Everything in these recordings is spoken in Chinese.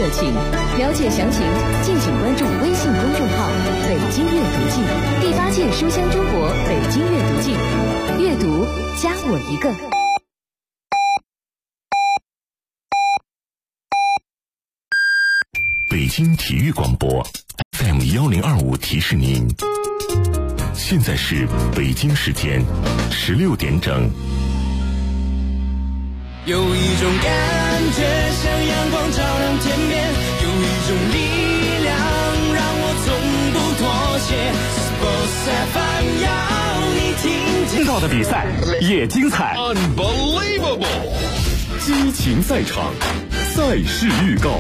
热情。了解详情，敬请关注微信公众号“北京阅读季”第8届书香中国北京阅读季，阅读加我一个。 北京体育广播 FM1025 提示您，现在是北京时间16点整。 有一种感觉像阳光照亮天边，有一种力量让我从不妥协。Sports FM 要你听见。 听到的比赛也精彩 Unbelievable， 激情赛场，赛事预告。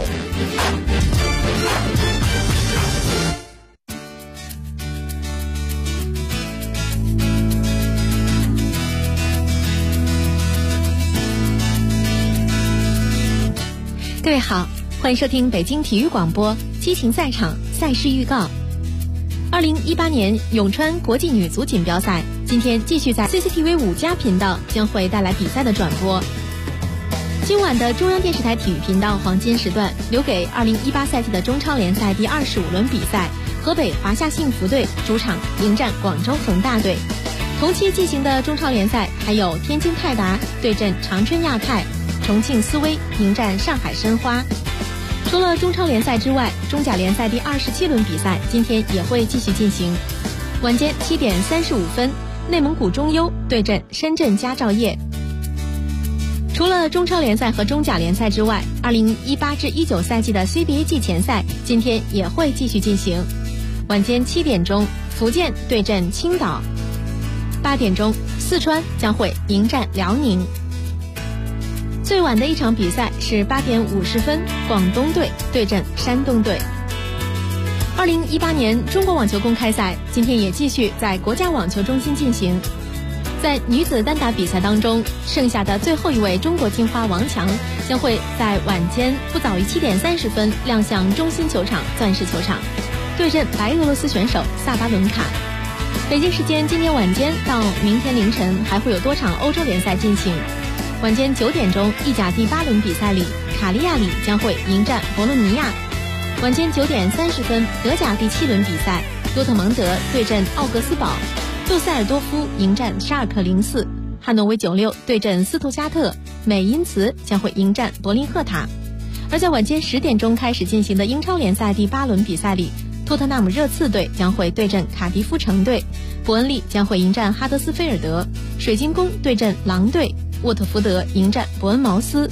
各位好，欢迎收听北京体育广播激情赛场赛事预告。2018年永川国际女足锦标赛今天继续在 CCTV 5+频道将会带来比赛的转播。今晚的中央电视台体育频道黄金时段留给2018赛季的中超联赛第25轮比赛，河北华夏幸福队主场迎战广州恒大队。同期进行的中超联赛还有天津泰达对阵长春亚泰，重庆斯威迎战上海申花。除了中超联赛之外，中甲联赛第27轮比赛今天也会继续进行。晚间7点35分，内蒙古中优对阵深圳佳兆业。除了中超联赛和中甲联赛之外，2018至19赛季的 CBA 季前赛今天也会继续进行。晚间7点钟，福建对阵青岛；8点钟，四川将会迎战辽宁。最晚的一场比赛是8点50分，广东队对阵山东队。2018年中国网球公开赛今天也继续在国家网球中心进行。在女子单打比赛当中，剩下的最后一位中国金花王强将会在晚间不早于7点30分亮相中心球场钻石球场，对阵白俄罗斯选手萨巴伦卡。北京时间今天晚间到明天凌晨还会有多场欧洲联赛进行。晚间9点钟，意甲第8轮比赛里，卡利亚里将会迎战博洛尼亚。晚间9点30分，德甲第7轮比赛，多特蒙德对阵奥格斯堡，杜塞尔多夫迎战沙尔克04，汉诺威96对阵斯图加特，美因茨将会迎战柏林赫塔。而在晚间10点钟开始进行的英超联赛第8轮比赛里，托特纳姆热刺队将会对阵卡迪夫城队，伯恩利将会迎战哈德斯菲尔德，水晶宫对阵狼队，沃特福德迎战伯恩茅斯。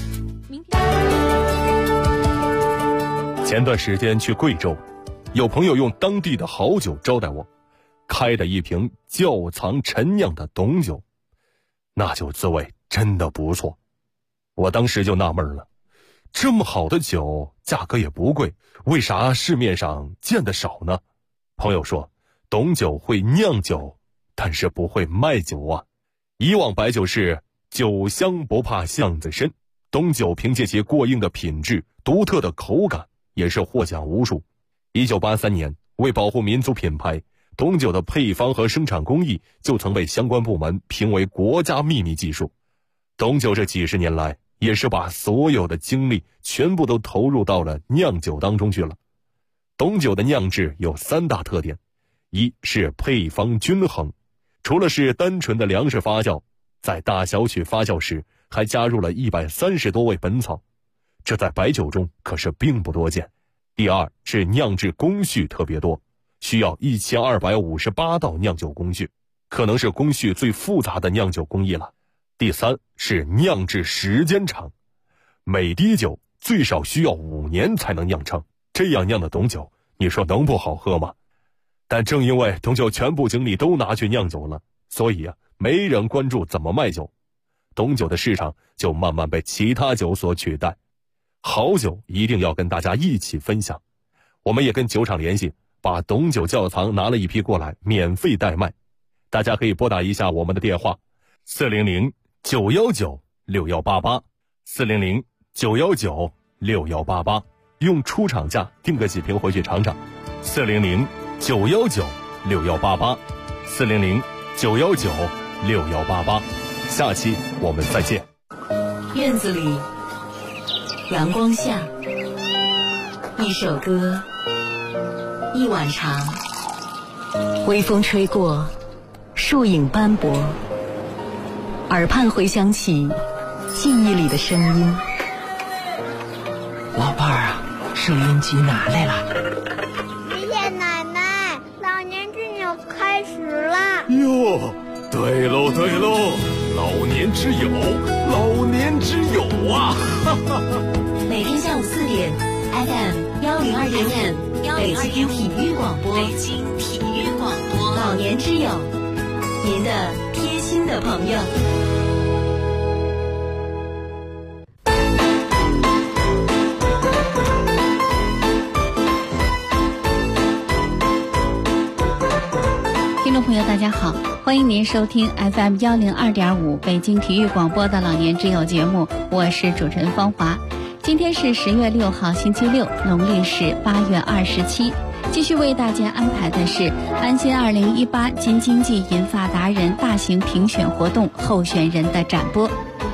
前段时间去贵州，有朋友用当地的好酒招待我，开的一瓶窖藏陈酿的董酒，那酒滋味真的不错。我当时就纳闷了，这么好的酒价格也不贵，为啥市面上见得少呢？朋友说，董酒会酿酒，但是不会卖酒啊。以往白酒是酒香不怕巷子深，董酒凭借其过硬的品质、独特的口感，也是获奖无数。1983年，为保护民族品牌，董酒的配方和生产工艺就曾被相关部门评为国家秘密技术。董酒这几十年来，也是把所有的精力全部都投入到了酿酒当中去了。董酒的酿制有3大特点：一是配方均衡，除了是单纯的粮食发酵，在大小曲发酵时还加入了130多味本草，这在白酒中可是并不多见。第二是酿制工序特别多，需要1258道酿酒工序，可能是工序最复杂的酿酒工艺了。第三是酿制时间长，每滴酒最少需要5年才能酿成，这样酿的董酒，你说能不好喝吗？但正因为董酒全部精力都拿去酿酒了，所以没人关注怎么卖酒，董酒的市场就慢慢被其他酒所取代。好酒一定要跟大家一起分享，我们也跟酒厂联系，把董酒窖藏拿了一批过来，免费代卖。大家可以拨打一下我们的电话400-919-6188 400-919-6188，用出厂价订个几瓶回去尝尝。400-919-6188 400-919-6188，下期我们再见。 院子里，阳光下， 一首歌，一晚长，微风吹过，树影斑驳，耳畔回响起记忆里的声音。 老伴儿啊，收音机拿来了。 谢谢奶奶，老年之友开始了。 哟，对喽对喽，老年之友，老年之友啊！哈哈。 每天下午4点 ，FM 102.5，北京体育广播，北京体育广播，老年之友，您的贴心的朋友。 听众朋友大家好，欢迎您收听 FM 102.5北京体育广播的老年之友节目，我是主持人方华。今天是10月6号星期六，农历是8月27。继续为大家安排的是安心2018京津冀银发达人大型评选活动候选人的展播。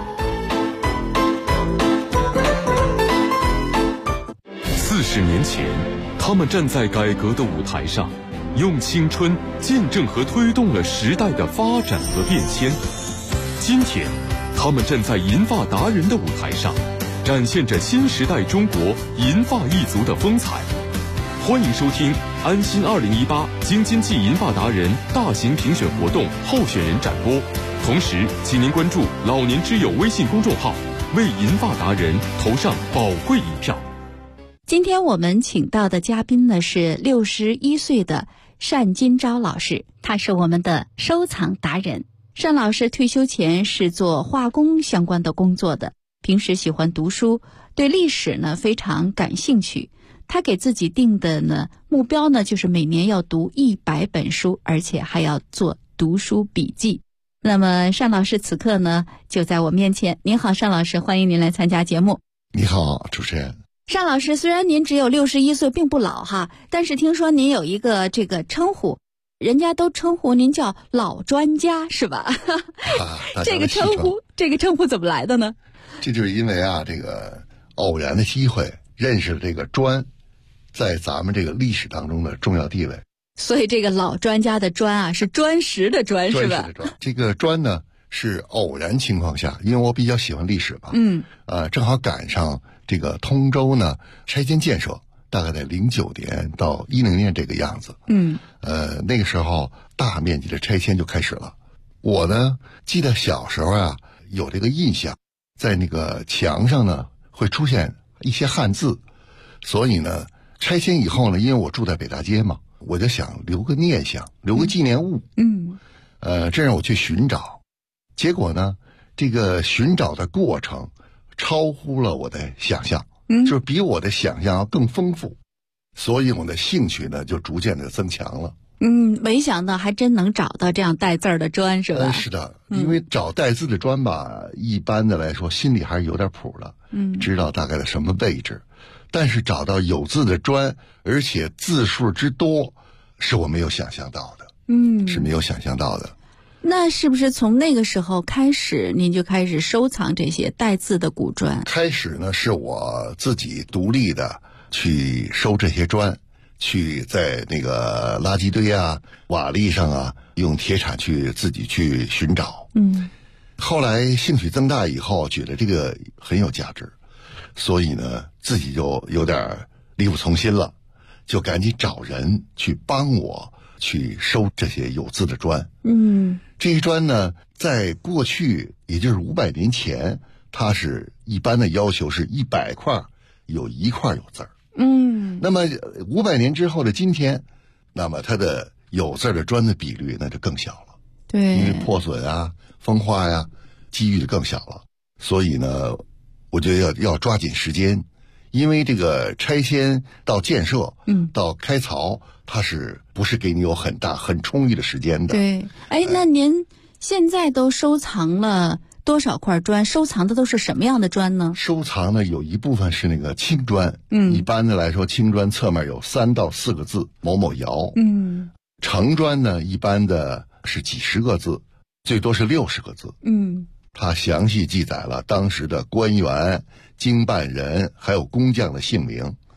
40年前，他们站在改革的舞台上，用青春见证和推动了时代的发展和变迁。今天，他们站在银发达人的舞台上，展现着新时代中国银发一族的风采。欢迎收听安心2018京津冀银发达人大型评选活动候选人展播。同时，请您关注老年之友微信公众号，为银发达人投上宝贵一票。 今天我们请到的嘉宾呢是61岁的单金钊老师，他是我们的收藏达人。单老师退休前是做化工相关的工作的，平时喜欢读书，对历史呢非常感兴趣。他给自己定的呢目标呢就是每年要读100本书，而且还要做读书笔记。那么单老师此刻呢就在我面前。您好，单老师，欢迎您来参加节目。 你好，主持人。 单老师，虽然您只有61岁，并不老哈，但是听说您有一个这个称呼，人家都称呼您叫老专家，是吧？这个称呼怎么来的呢？ 这就是因为啊，这个偶然的机会认识了这个专，在咱们这个历史当中的重要地位。 所以这个老专家的专啊，是砖石的砖，是吧？ 这个专呢是偶然情况下，因为我比较喜欢历史吧，正好赶上这个通州呢拆迁建设，大概在09年到10年这个样子。那个时候大面积的拆迁就开始了。我呢记得小时候啊有这个印象，在那个墙上呢会出现一些汉字，所以呢拆迁以后呢，因为我住在北大街嘛，我就想留个念想，留个纪念物。这让我去寻找，结果呢这个寻找的过程超乎了我的想象，就是比我的想象要更丰富，所以我的兴趣呢就逐渐的增强了。 没想到还真能找到这样带字儿的砖，是吧？ 是的，因为找带字的砖吧，一般的来说心里还是有点谱的，知道大概的什么位置，但是找到有字的砖，而且字数之多，是我没有想象到的，是没有想象到的。 那是不是从那个时候开始，您就开始收藏这些带字的古砖？ 开始呢，是我自己独立的去收这些砖，去在那个垃圾堆啊、瓦砾上啊，用铁铲去自己去寻找。后来兴趣增大以后，觉得这个很有价值，所以呢，自己就有点力不从心了，就赶紧找人去帮我去收这些有字的砖。这些砖呢，在过去也就是500年前，它是一般的要求是100块有1块有字儿。那么500年之后的今天，那么它的有字的砖的比率那就更小了。 对， 因为破损啊、风化呀，机遇就更小了。所以呢，我觉得要抓紧时间，因为这个拆迁到建设，到开槽，它是不是给你有很大很充裕的时间的？ 对，那您现在都收藏了多少块砖？收藏的都是什么样的砖呢？ 收藏呢，有一部分是那个青砖，一般的来说，青砖侧面有3到4个字“某某窑”，城砖呢，一般的是几十个字，最多是60个字，它详细记载了当时的官员、经办人还有工匠的姓名，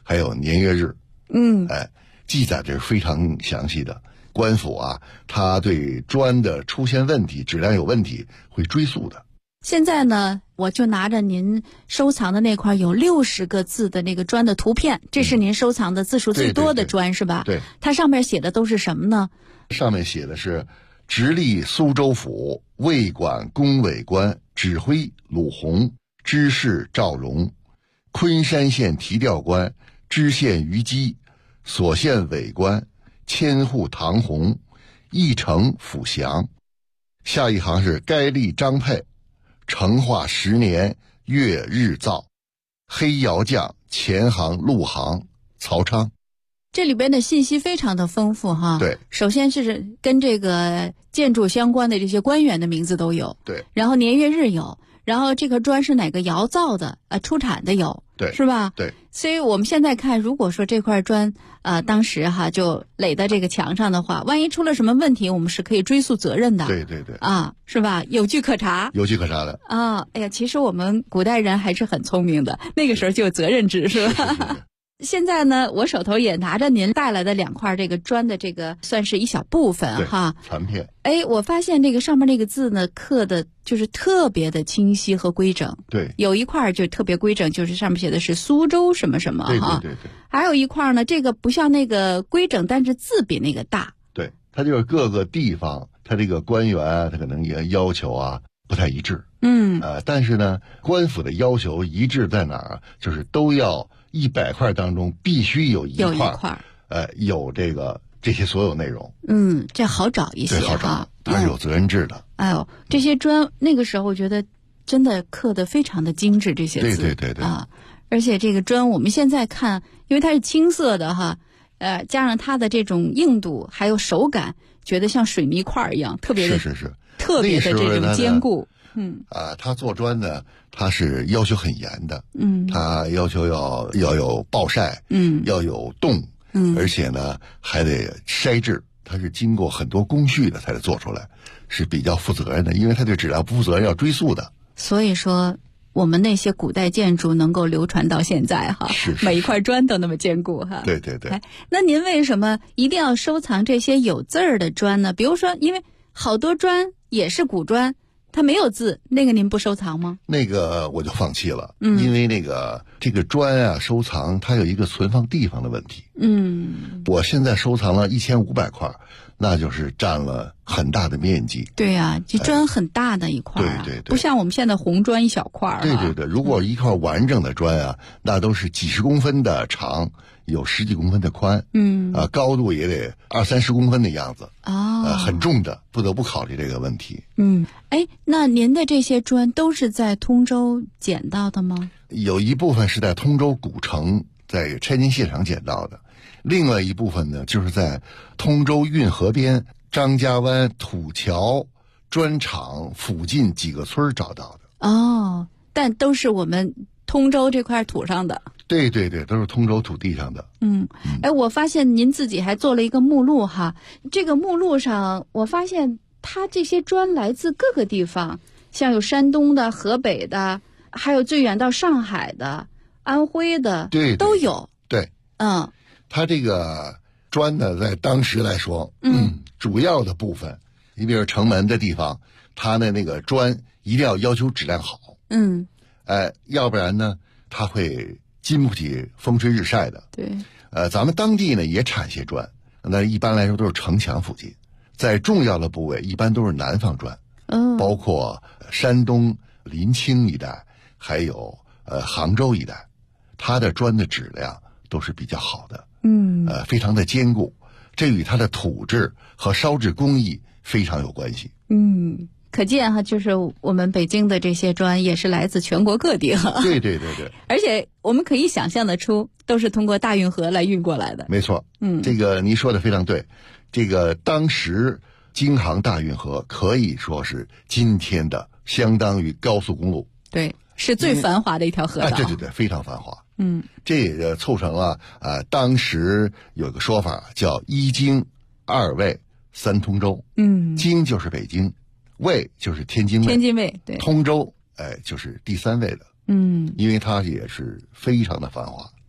还有年月日。记载的是非常详细的。官府啊，他对砖的出现问题、质量有问题会追溯的。 现在呢，我就拿着您收藏的那块有60个字的那个砖的图片，这是您收藏的字数最多的砖，是吧？ 对。 它上面写的都是什么呢？ 上面写的是直隶苏州府卫管工委官指挥鲁宏，知事赵荣，昆山县提调官知县于基，所县委官千户唐洪，义城辅祥。下一行是该吏张佩，成化10年月日造，黑窑匠前行陆行曹昌。 这里边的信息非常的丰富哈。 对， 首先是跟这个建筑相关的这些官员的名字都有。 对， 然后年月日有，然后这个砖是哪个窑造的出产的有。 对， 是吧？ 对， 所以我们现在看，如果说这块砖当时就垒在这个墙上的话，万一出了什么问题，我们是可以追溯责任的。 对是吧？有据可查。 有据可查的哎呀，其实我们古代人还是很聪明的，那个时候就有责任制，是吧？ 是现在呢，我手头也拿着您带来的2块这个砖的这个，算是一小部分哈， 残片。 我发现这个上面那个字呢，刻的就是特别的清晰和规整。 对， 有一块就特别规整，就是上面写的是苏州什么什么哈。 对。 还有一块呢，这个不像那个规整，但是字比那个大。 对，它就是各个地方，它这个官员他可能也要求不太一致。但是呢，官府的要求一致在哪儿？就是都要100块当中必须有一块，有这些所有内容。 这好找一些哈。 对，好找，它是有责任制的。 哎呦，这些砖那个时候我觉得真的刻得非常的精致，这些字。 对而且这个砖我们现在看，因为它是青色的哈，加上它的这种硬度还有手感，觉得像水泥块一样，特别的是特别的这种坚固。 他做砖呢，他是要求很严的。他要求要有暴晒，要有冻，而且呢还得筛制，它是经过很多工序的才得做出来，是比较负责任的，因为它对质量不负责任要追溯的。 所以说我们那些古代建筑能够流传到现在哈， 是每一块砖都那么坚固哈。 对。 那您为什么一定要收藏这些有字儿的砖呢？比如说，因为好多砖也是古砖，它没有字，那个您不收藏吗？ 那个我就放弃了，因为这个砖收藏它有一个存放地方的问题。我现在收藏了1500块，那就是占了很大的面积。 对呀，这砖很大的一块对， 不像我们现在红砖一小块。 对，如果一块完整的砖那都是几十公分的长，有10几公分的宽，高度也得20-30公分的样子，很重的，不得不考虑这个问题。 那您的这些砖都是在通州捡到的吗？ 有一部分是在通州古城在拆迁现场捡到的，另外一部分呢就是在通州运河边张家湾土桥砖厂附近几个村找到的。 但都是我们通州这块土上的。 对，都是通州土地上的。 我发现您自己还做了一个目录哈，这个目录上我发现它这些砖来自各个地方，像有山东的、河北的，还有最远到上海的、安徽的， 对， 都有。 对，它这个砖呢，在当时来说，主要的部分，你比如城门的地方，它的那个砖一定要求质量好。要不然呢，它会经不起风吹日晒的。 对。 咱们当地呢也产些砖，那一般来说都是城墙附近，在重要的部位一般都是南方砖，包括山东临清一带，还有杭州一带，它的砖的质量都是比较好的，非常的坚固，这与它的土质和烧制工艺非常有关系。 可见哈，就是我们北京的这些砖也是来自全国各地哈。 对。 而且我们可以想象得出，都是通过大运河来运过来的。 没错。这个您说的非常对。这个当时京杭大运河可以说是今天的相当于高速公路。 对，是最繁华的一条河道。 对，非常繁华。这也凑成了当时有个说法叫1京2卫3通州。京就是北京，卫就是天津卫， 对， 通州就是第3位的。因为它也是非常的繁华。 对，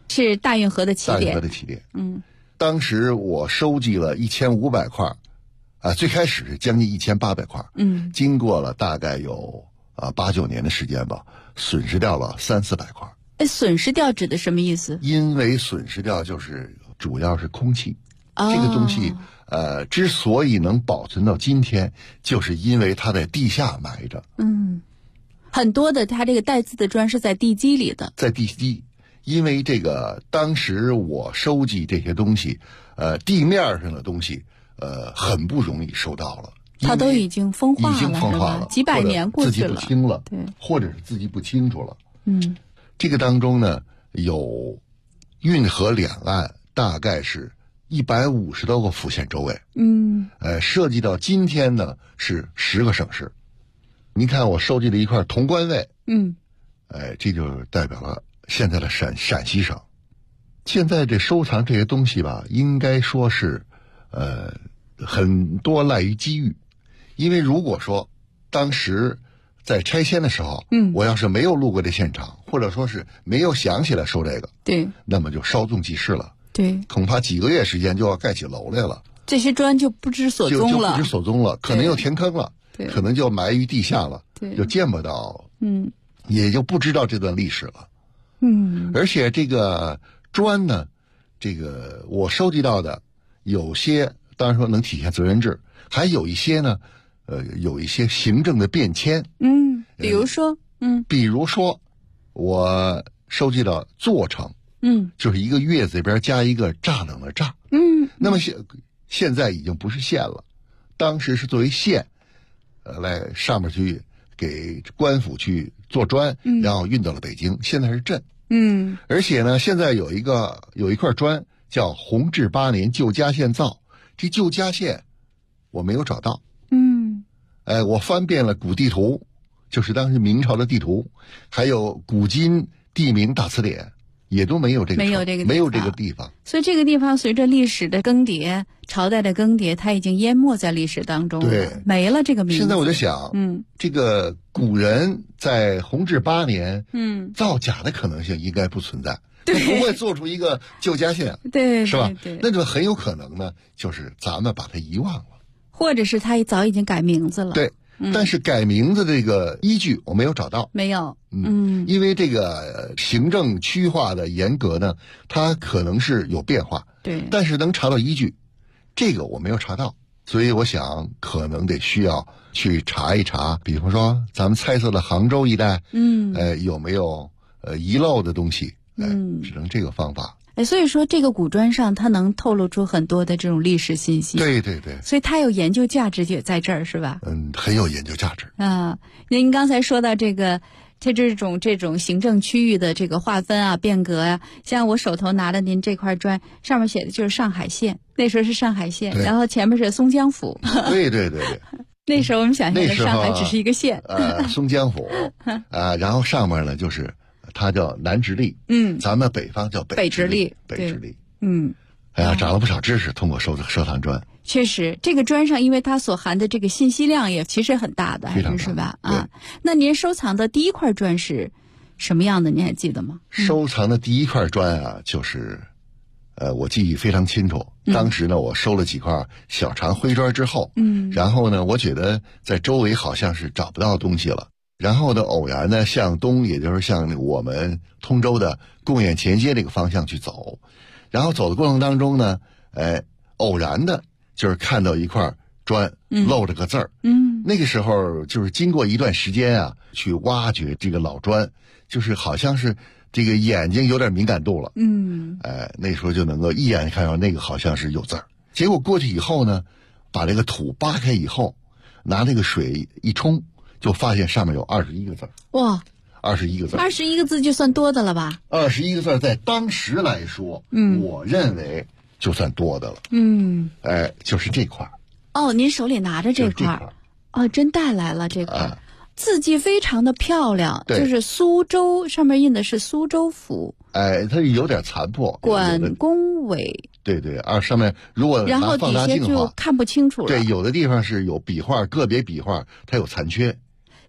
是大运河的起点。 大运河的起点。当时我收集了1500块，最开始是将近1800块。经过了大概有8、9年的时间吧，损失掉了300-400块。 损失掉指的什么意思？因为损失掉就是主要是空气。这个东西之所以能保存到今天，就是因为它在地下埋着。 很多的它这个带字的砖是在地基里的。在地基， 因为这个当时我收集这些东西，地面上的东西，很不容易收到了。 它都已经风化了， 已经风化了， 几百年过去了， 自己不清了， 对， 或者是自己不清楚了。这个当中呢，有运河两岸大概是150多个府县州位。涉及到今天呢是10个省市。您看我收集了一块潼关卫，这就代表了现在的陕西省。现在这收藏这些东西吧，应该说是很多赖于机遇。因为如果说当时在拆迁的时候，我要是没有路过这现场，或者说是没有想起来收这个， 对， 那么就稍纵即逝了。 对， 恐怕几个月时间就要盖起楼来了， 这些砖就不知所踪了， 就不知所踪了，可能又填坑了，可能就埋于地下了，就见不到，也就不知道这段历史了。而且这个砖呢，这个我收集到的有些当然说能体现责任制，还有一些呢有一些行政的变迁。 比如说我收集到座城，就是一个月字边加一个栅栏的栅。那么现在已经不是县了，当时是作为县来上面去给官府去做砖，然后运到了北京，现在是镇。而且呢，现在有一块砖叫弘治8年旧嘉县造，这旧嘉县我没有找到。我翻遍了古地图，就是当时明朝的地图，还有古今地名大词典，也都没有这个地方。 所以这个地方随着历史的更迭，朝代的更迭，它已经淹没在历史当中了， 对， 没了这个名字。 现在我就想，这个古人在弘治8年，造假的可能性应该不存在，不会做出一个旧嘉县， 对， 是吧？那就很有可能呢，就是咱们把它遗忘了， 或者是他早已经改名字了。 对。但是改名字这个依据我没有找到， 没有， 因为这个行政区划的严格呢，它可能是有变化， 对， 但是能查到依据，这个我没有查到，所以我想可能得需要去查一查，比方说咱们猜测的杭州一带，有没有遗漏的东西，只能这个方法。 所以说这个古砖上它能透露出很多的这种历史信息。 对对对， 所以它有研究价值也在这儿，是吧？ 很有研究价值啊。您刚才说到这个它这种行政区域的这个划分啊、变革啊，像我手头拿的您这块砖，上面写的就是上海县，那时候是上海县，然后前面是松江府。 对对对对。 那时候我们想象的上海只是一个县， 松江府然后上面呢就是它叫南直隶，咱们北方叫北直隶，哎呀，长了不少知识，通过收藏砖。 确实，这个砖上因为它所含的这个信息量也其实很大的，还是吧？那您收藏的第一块砖是什么样的？您还记得吗？ 收藏的第一块砖啊，就是我记忆非常清楚。当时呢，我收了几块小长灰砖之后，然后呢，我觉得在周围好像是找不到东西了。然后呢，偶然呢向东，也就是向我们通州的贡院前街这个方向去走，然后走的过程当中呢，偶然的就是看到一块砖露着个字儿，那个时候就是经过一段时间啊，去挖掘这个老砖，就是好像是这个眼睛有点敏感度了，那时候就能够一眼看到那个好像是有字儿。结果过去以后呢，把这个土扒开以后，拿那个水一冲，就发现上面有21个字。哇，21个字，21 个字就算多的了吧 ？21个字在当时来说，我认为就算多的了。就是这块。 您手里拿着这块，真带来了这块。字迹非常的漂亮，就是苏州，上面印的是苏州府。 它有点残破， 管工委。 对对，上面如果拿放大镜的话， 就看不清楚了。 对，有的地方是有笔画，个别笔画它有残缺。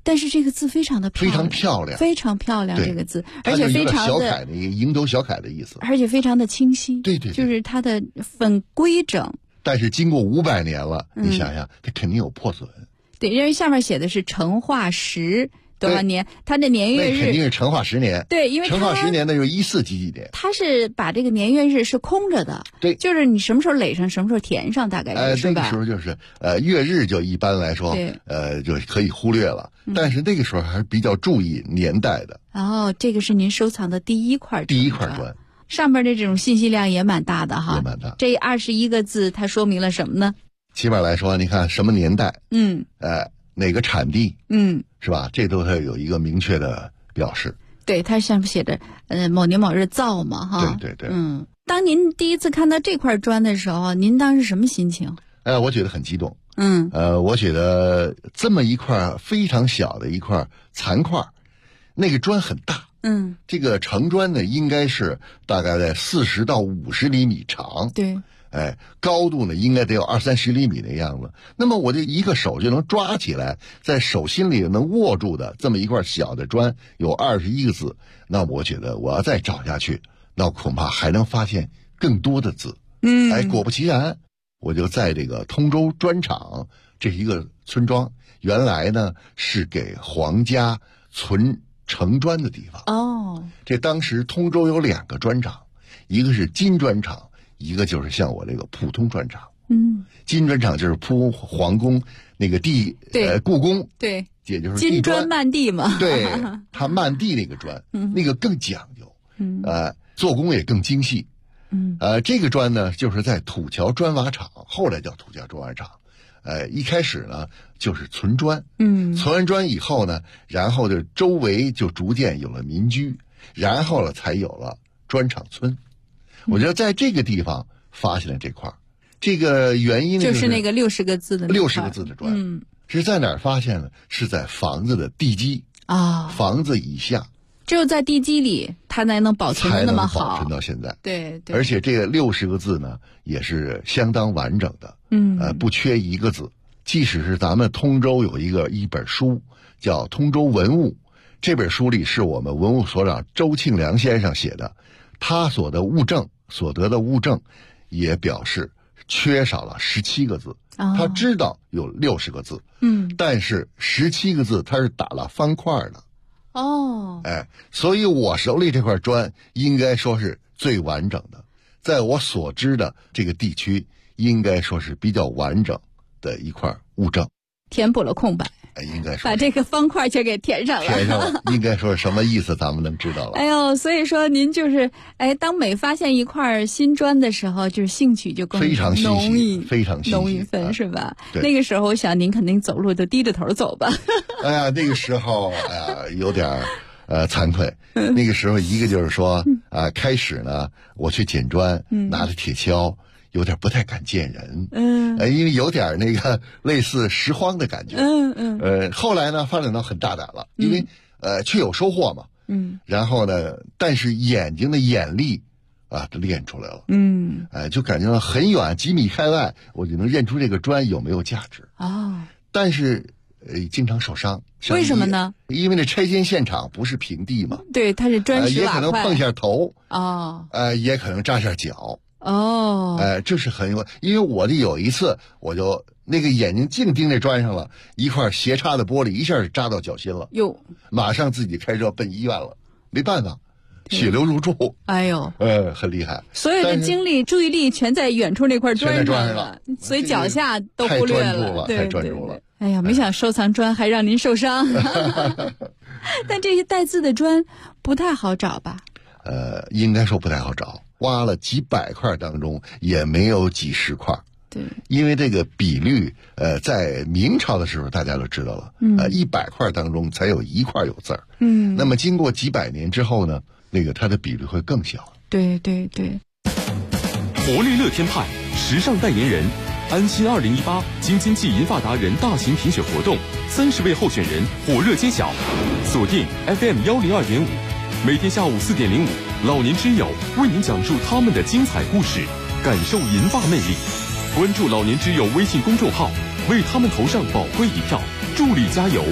但是这个字非常的漂亮， 非常漂亮， 非常漂亮这个字，而且它就非常的小楷的蝇头小楷的意思， 而且非常的清晰。 对对对， 就是它的很规整。 但是经过500年了，你想想，它肯定有破损。 对，因为下面写的是成化10多少年，它的年月日那肯定是成化10年。 对，因为成化10年那就是14几年。 它是把这个年月日是空着的， 对， 就是你什么时候垒上，什么时候填上，大概是吧？ 那个时候就是月日就一般来说就可以忽略了，但是那个时候还是比较注意年代的。 哦，这个是您收藏的第一块砖。 上面的这种信息量也蛮大的哈， 也蛮大。 这21个字，它说明了什么呢？ 起码来说，你看什么年代，哪个产地，是吧？这都会有一个明确的表示。 对，它上面写着某年某日造嘛，哈。 对对对。 当您第一次看到这块砖的时候，您当时什么心情？ 我觉得很激动。我觉得这么一块非常小的一块残块，那个砖很大。这个成砖呢，应该是大概在40到50厘米长。 对。 高度呢应该得有20-30厘米的样子。那么我这一个手就能抓起来，在手心里能握住的这么一块小的砖，有21个字。那我觉得我要再找下去，那恐怕还能发现更多的字。果不其然，我就在这个通州砖厂，这是一个村庄，原来呢是给皇家存成砖的地方。这当时通州有2个砖厂，一个是金砖厂，一个就是像我这个普通砖厂。金砖厂就是铺皇宫那个地，故宫， 对， 也就是金砖漫地嘛。 对，它漫地那个砖，那个更讲究，做工也更精细。这个砖呢，就是在土桥砖瓦厂，后来叫土桥砖瓦厂。一开始呢就是存砖，存完砖以后呢，然后就周围就逐渐有了民居，然后了才有了砖厂村。我觉得在这个地方发现了这块，这个原因就是那个60个字的 60个字的砖，是在哪儿发现的？是在房子的地基房子以下。 只有在地基里，它才能保存的那么好， 才能保存到现在。 对对。 而且这个60个字呢，也是相当完整的，不缺一个字。即使是咱们通州有一本书叫《通州文物》，这本书里是我们文物所长周庆良先生写的，他所得的物证也表示缺少了17个字。他知道有60个字，但是17个字他是打了方块的。所以我手里这块砖应该说是最完整的，在我所知的这个地区，应该说是比较完整的一块物证， 填补了空白。 应该说把这个方块就给填上了， 应该说什么意思咱们能知道了。 哎呦，所以说您就是当每发现一块新砖的时候，就是兴趣就更非常浓郁， 非常浓郁分，是吧？那个时候我想您肯定走路都低着头走吧。 那个时候有点惭愧。那个时候一个就是说开始呢我去捡砖，拿着铁锹有点不太敢见人，因为有点那个类似拾荒的感觉，后来呢发展到很大胆了，因为却有收获嘛，然后呢，但是眼睛的眼力都练出来了，就感觉到很远几米开外，我就能认出这个砖有没有价值但是经常受伤。 为什么呢？ 因为那拆迁现场不是平地嘛， 对，它是砖石瓦块， 也可能碰下头也可能扎下脚。这是很有，因为我这有一次，我就那个眼睛净盯着砖上了，一块斜插的玻璃一下扎到脚心了，马上自己开车奔医院了，没办法，血流如注。 哎呦， 很厉害， 所有的精力、注意力全在远处那块砖上了，所以脚下都忽略了， 太专注了。 哎呀，没想收藏砖还让您受伤。但这些带字的砖不太好找吧？ 应该说不太好找。挖了几百块当中也没有几十块， 对， 因为这个比率在明朝的时候大家都知道了，100块当中才有1块有字儿，那么经过几百年之后呢，那个它的比率会更小。 对对对。 活力乐天派时尚代言人，安心2018京津冀银发达人大型评选活动，30位候选人火热揭晓，锁定 FM 102.5，每天下午4点05，老年之友为您讲述他们的精彩故事，感受银发魅力。关注老年之友微信公众号，为他们投上宝贵一票，助力加油。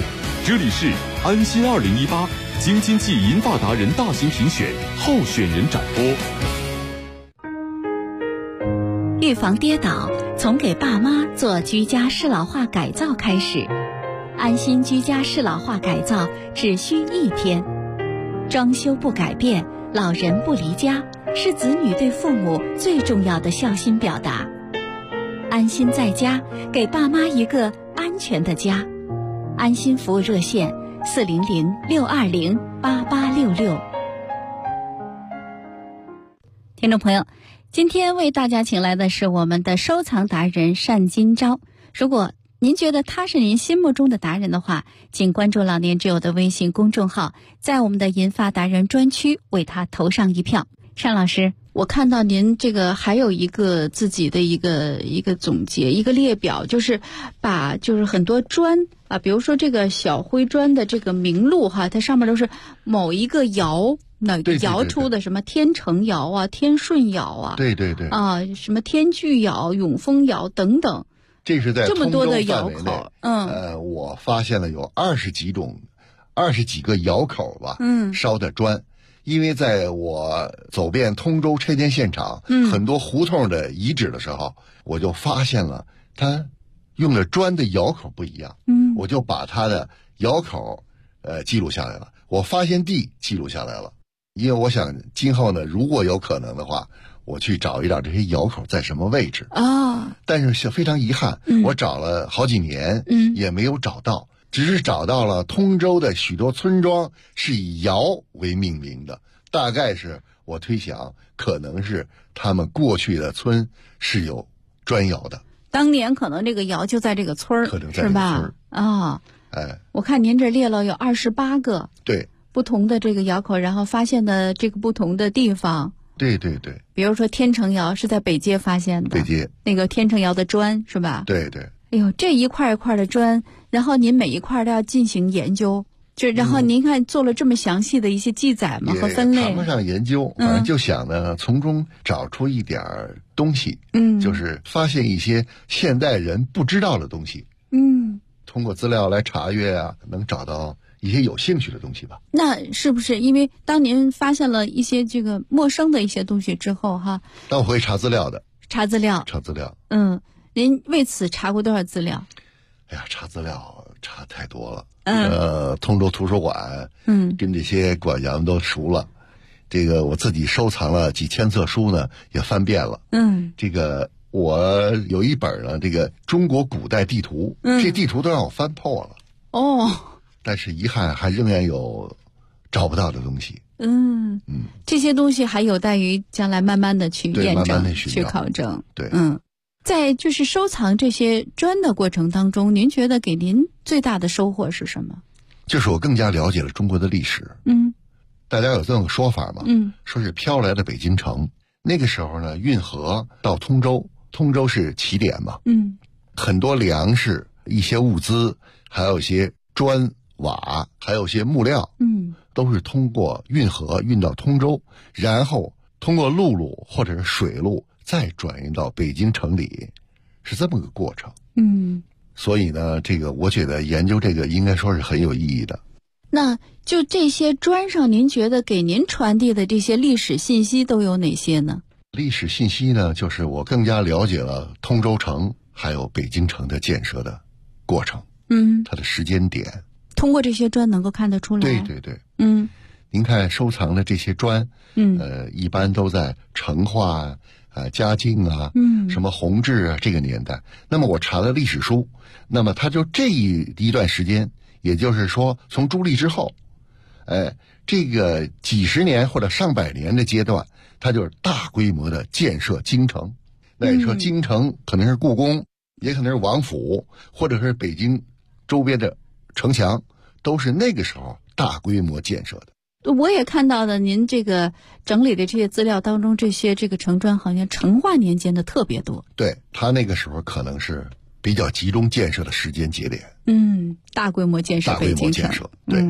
这里是安心2018京津冀银发达人大型评选候选人展播。 预防跌倒，从给爸妈做居家适老化改造开始。安心居家适老化改造只需1天，装修不改变，老人不离家，是子女对父母最重要的孝心表达。安心在家，给爸妈一个安全的家。安心服务热线400-620-8866。听众朋友，今天为大家请来的是我们的收藏达人单金钊。如果您觉得他是您心目中的达人的话，请关注老年之友的微信公众号，在我们的银发达人专区为他投上一票。单老师， 我看到您这个还有一个自己的一个总结，一个列表，就是把就是很多砖啊，比如说这个小灰砖的这个名录哈，它上面都是某一个窑窑出的，什么天成窑啊、天顺窑啊， 对对对啊，什么天聚窑、永丰窑等等。 这是在这么多的窑口， 我发现了有20几个窑口吧，烧的砖。因为在我走遍通州拆迁现场，很多胡同的遗址的时候，我就发现了它用的砖的窑口不一样，我就把它的窑口记录下来了，我发现地记录下来了，因为我想今后呢，如果有可能的话，我去找一找这些窑口在什么位置啊。但是非常遗憾，我找了好几年，也没有找到。只是找到了通州的许多村庄是以窑为命名的，大概是我推想，可能是他们过去的村是有砖窑的。 当年可能这个窑就在这个村儿， 可能在这个村儿， 是吧？啊，我看您这列了有28个， 对， 不同的这个窑口，然后发现的这个不同的地方。 对对对， 比如说天成窑是在北街发现的， 北街那个天成窑的砖是吧？ 对对。 哎呦，这一块一块的砖，然后您每一块都要进行研究，然后您看做了这么详细的一些记载嘛和分类。 谈不上研究，反正就想呢，从中找出一点东西，就是发现一些现代人不知道的东西，通过资料来查阅啊，能找到一些有兴趣的东西吧。 那是不是因为当您发现了一些这个陌生的一些东西之后哈？ 那我会查资料的。 查资料。您为此查过多少资料？ 哎呀，查资料查太多了。通州图书馆，跟这些馆员都熟了。这个我自己收藏了几千册书呢，也翻遍了。这个我有一本呢，这个中国古代地图，这地图都让我翻破了。但是遗憾还仍然有找不到的东西。 这些东西还有待于将来慢慢的去验证、去考证。 对， 在就是收藏这些砖的过程当中，您觉得给您最大的收获是什么？ 就是我更加了解了中国的历史。大家有这种说法嘛？说是飘来的北京城。那个时候呢，运河到通州，通州是起点嘛。很多粮食、一些物资，还有一些砖瓦，还有一些木料，都是通过运河运到通州，然后通过陆路或者是水路再转运到北京城里，是这么个过程。所以呢，这个我觉得研究这个应该说是很有意义的。 那就这些砖上，您觉得给您传递的这些历史信息都有哪些呢？ 历史信息呢，就是我更加了解了通州城还有北京城的建设的过程，它的时间点。 通过这些砖能够看得出来。 对对对，您看收藏的这些砖，一般都在成化嘉靖啊，什么弘治啊这个年代。那么我查了历史书，那么它就这一段时间，也就是说从朱棣之后，这个几十年或者上百年的阶段，它就是大规模的建设京城。那你说京城可能是故宫，也可能是王府，或者是北京周边的城墙，都是那个时候大规模建设的。 我也看到了您这个整理的这些资料当中，这些这个城砖好像成化年间的特别多。 对，他那个时候可能是比较集中建设的时间节点。 大规模建设北京城。 对。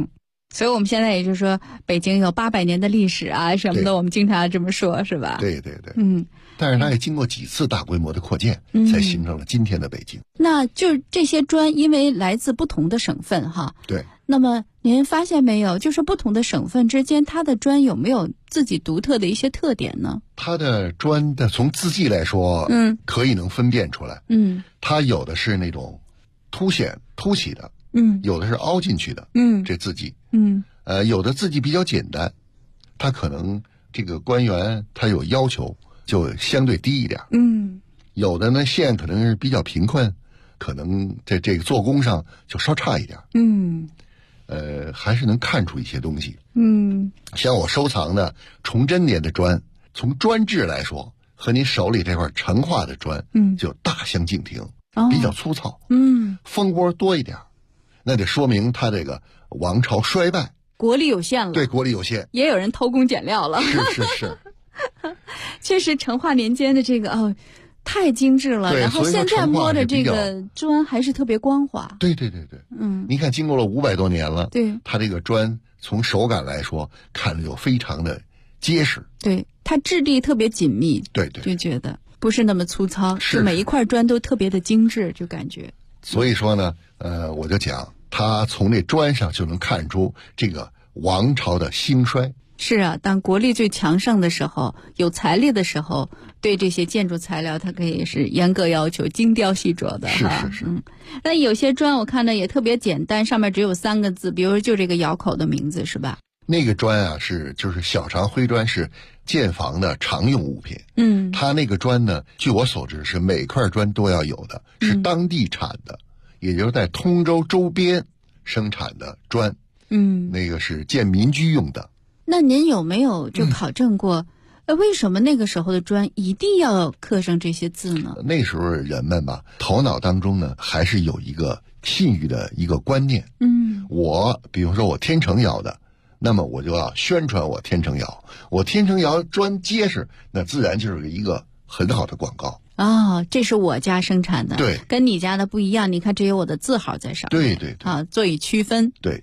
所以我们现在也就是说，北京有800年的历史啊什么的，我们经常这么说，是吧？ 对对对，但是它也经过几次大规模的扩建，才形成了今天的北京。 那就是这些砖，因为来自不同的省份哈。 对。 那么您发现没有，就是不同的省份之间，它的砖有没有自己独特的一些特点呢？ 它的砖的从字迹来说，可以能分辨出来。它有的是那种凸起的，有的是凹进去的，这字迹，有的字迹比较简单，它可能这个官员他有要求，就相对低一点，有的呢县可能是比较贫困，可能在这个做工上就稍差一点，还是能看出一些东西，像我收藏的崇祯年的砖，从砖质来说，和您手里这块成化的砖，就大相径庭，比较粗糙，蜂窝多一点，那得说明它这个王朝衰败， 国力有限了。 对，国力有限， 也有人偷工减料了。 是。 确实，成化年间的这个太精致了。然后现在摸着这个砖还是特别光滑。 对。您看，经过了500多年了， 对， 它这个砖从手感来说，看着就非常的结实。 对，它质地特别紧密。 对， 就觉得不是那么粗糙，就每一块砖都特别的精致，就感觉。 所以说呢，我就讲，它从这砖上就能看出这个王朝的兴衰。 是啊，当国力最强盛的时候，有财力的时候，对这些建筑材料它可以是严格要求，精雕细琢的。 是。 那有些砖我看的也特别简单，上面只有3个字，比如就这个窑口的名字，是吧？ 那个砖啊，就是小长灰砖，是建房的常用物品。它那个砖呢，据我所知是每块砖都要有的，是当地产的，也就是在通州周边生产的砖。那个是建民居用的。 那您有没有就考证过，为什么那个时候的砖一定要刻上这些字呢？ 那时候人们吧，头脑当中呢，还是有一个信誉的一个观念。我比如说我天成窑的，那么我就要宣传我天成窑，我天成窑砖结实，那自然就是一个很好的广告。 这是我家生产的， 对， 跟你家的不一样。你看，这有我的字号在上面， 对， 做以区分。 对。